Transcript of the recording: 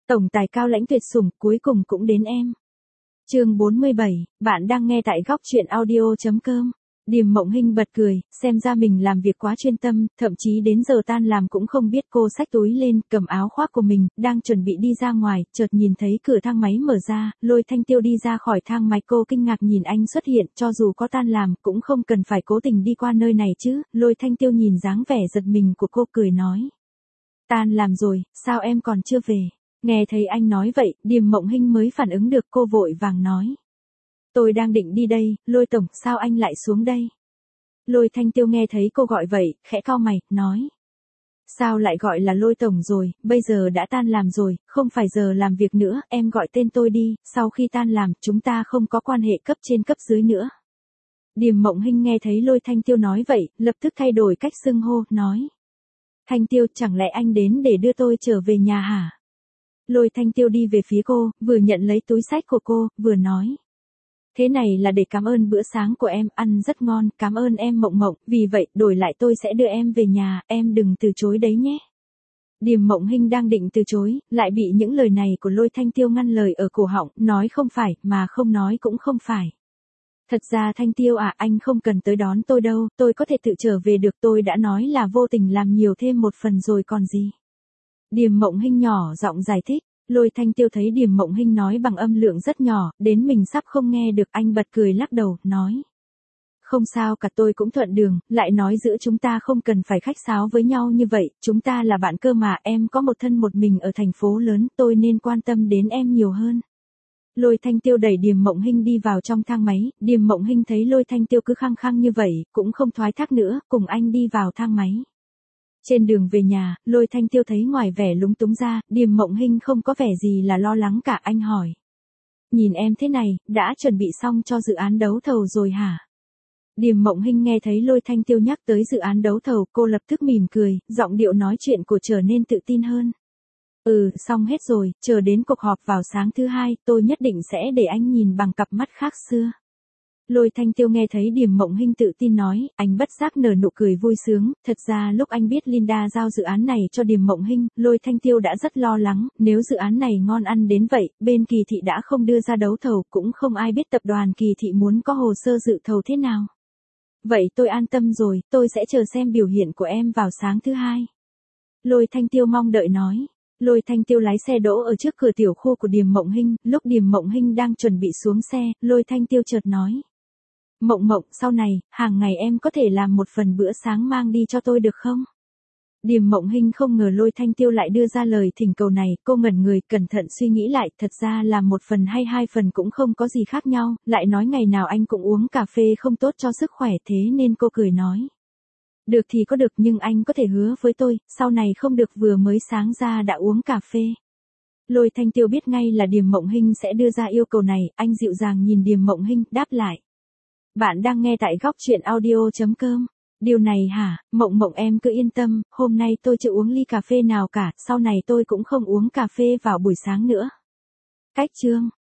Tổng tài cao lãnh tuyệt sủng, cuối cùng cũng đến em. Chương 47, bạn đang nghe tại góc truyện audio.com. Điềm Mộng Hinh bật cười, xem ra mình làm việc quá chuyên tâm, thậm chí đến giờ tan làm cũng không biết. Cô xách túi lên, cầm áo khoác của mình, đang chuẩn bị đi ra ngoài, chợt nhìn thấy cửa thang máy mở ra, Lôi Thanh Tiêu đi ra khỏi thang máy. Cô kinh ngạc nhìn anh xuất hiện, cho dù có tan làm, cũng không cần phải cố tình đi qua nơi này chứ. Lôi Thanh Tiêu nhìn dáng vẻ giật mình của cô cười nói. Tan làm rồi, sao em còn chưa về? Nghe thấy anh nói vậy, Điềm Mộng Hinh mới phản ứng được, cô vội vàng nói. Tôi đang định đi đây, Lôi tổng, sao anh lại xuống đây? Lôi Thanh Tiêu nghe thấy cô gọi vậy, khẽ cau mày, nói. Sao lại gọi là Lôi tổng rồi, bây giờ đã tan làm rồi, không phải giờ làm việc nữa, em gọi tên tôi đi, sau khi tan làm, chúng ta không có quan hệ cấp trên cấp dưới nữa. Điềm Mộng Hinh nghe thấy Lôi Thanh Tiêu nói vậy, lập tức thay đổi cách xưng hô, nói. Thanh Tiêu, chẳng lẽ anh đến để đưa tôi trở về nhà hả? Lôi Thanh Tiêu đi về phía cô, vừa nhận lấy túi xách của cô, vừa nói. Thế này là để cảm ơn bữa sáng của em, ăn rất ngon, cảm ơn em Mộng Mộng, vì vậy, đổi lại tôi sẽ đưa em về nhà, em đừng từ chối đấy nhé. Điềm Mộng Hinh đang định từ chối, lại bị những lời này của Lôi Thanh Tiêu ngăn lời ở cổ họng, nói không phải, mà không nói cũng không phải. Thật ra Thanh Tiêu à, anh không cần tới đón tôi đâu, tôi có thể tự trở về được, tôi đã nói là vô tình làm nhiều thêm một phần rồi còn gì. Điềm Mộng Hinh nhỏ giọng giải thích. Lôi Thanh Tiêu thấy Điềm Mộng Hinh nói bằng âm lượng rất nhỏ, đến mình sắp không nghe được, anh bật cười lắc đầu, nói. Không sao cả, tôi cũng thuận đường, lại nói giữa chúng ta không cần phải khách sáo với nhau như vậy, chúng ta là bạn cơ mà, em có một thân một mình ở thành phố lớn, tôi nên quan tâm đến em nhiều hơn. Lôi Thanh Tiêu đẩy Điềm Mộng Hinh đi vào trong thang máy, Điềm Mộng Hinh thấy Lôi Thanh Tiêu cứ khăng khăng như vậy, cũng không thoái thác nữa, cùng anh đi vào thang máy. Trên đường về nhà, Lôi Thanh Tiêu thấy ngoài vẻ lúng túng ra, Điềm Mộng Hinh không có vẻ gì là lo lắng cả, anh hỏi. Nhìn em thế này, đã chuẩn bị xong cho dự án đấu thầu rồi hả? Điềm Mộng Hinh nghe thấy Lôi Thanh Tiêu nhắc tới dự án đấu thầu, cô lập tức mỉm cười, giọng điệu nói chuyện của trở nên tự tin hơn. Xong hết rồi, chờ đến cuộc họp vào sáng thứ hai, tôi nhất định sẽ để anh nhìn bằng cặp mắt khác xưa. Lôi Thanh Tiêu nghe thấy Điềm Mộng Hinh tự tin nói, anh bất giác nở nụ cười vui sướng, thật ra lúc anh biết Linda giao dự án này cho Điềm Mộng Hinh, Lôi Thanh Tiêu đã rất lo lắng, nếu dự án này ngon ăn đến vậy, bên Kỳ Thị đã không đưa ra đấu thầu, cũng không ai biết tập đoàn Kỳ Thị muốn có hồ sơ dự thầu thế nào. Vậy tôi an tâm rồi, tôi sẽ chờ xem biểu hiện của em vào sáng thứ hai. Lôi Thanh Tiêu mong đợi nói. Lôi Thanh Tiêu lái xe đỗ ở trước cửa tiểu khu của Điềm Mộng Hinh, lúc Điềm Mộng Hinh đang chuẩn bị xuống xe, Lôi Thanh Tiêu chợt nói. Mộng Mộng, sau này, hàng ngày em có thể làm một phần bữa sáng mang đi cho tôi được không? Điềm Mộng Hinh không ngờ Lôi Thanh Tiêu lại đưa ra lời thỉnh cầu này, cô ngẩn người, cẩn thận suy nghĩ lại, thật ra là một phần hay hai phần cũng không có gì khác nhau, lại nói ngày nào anh cũng uống cà phê không tốt cho sức khỏe, thế nên cô cười nói. Được thì có được, nhưng anh có thể hứa với tôi, sau này không được vừa mới sáng ra đã uống cà phê. Lôi Thanh Tiêu biết ngay là Điềm Mộng Hinh sẽ đưa ra yêu cầu này, anh dịu dàng nhìn Điềm Mộng Hinh, đáp lại. Bạn đang nghe tại góc truyện audio.com. Điều này hả, Mộng Mộng em cứ yên tâm, hôm nay tôi chưa uống ly cà phê nào cả, sau này tôi cũng không uống cà phê vào buổi sáng nữa. Cách chương.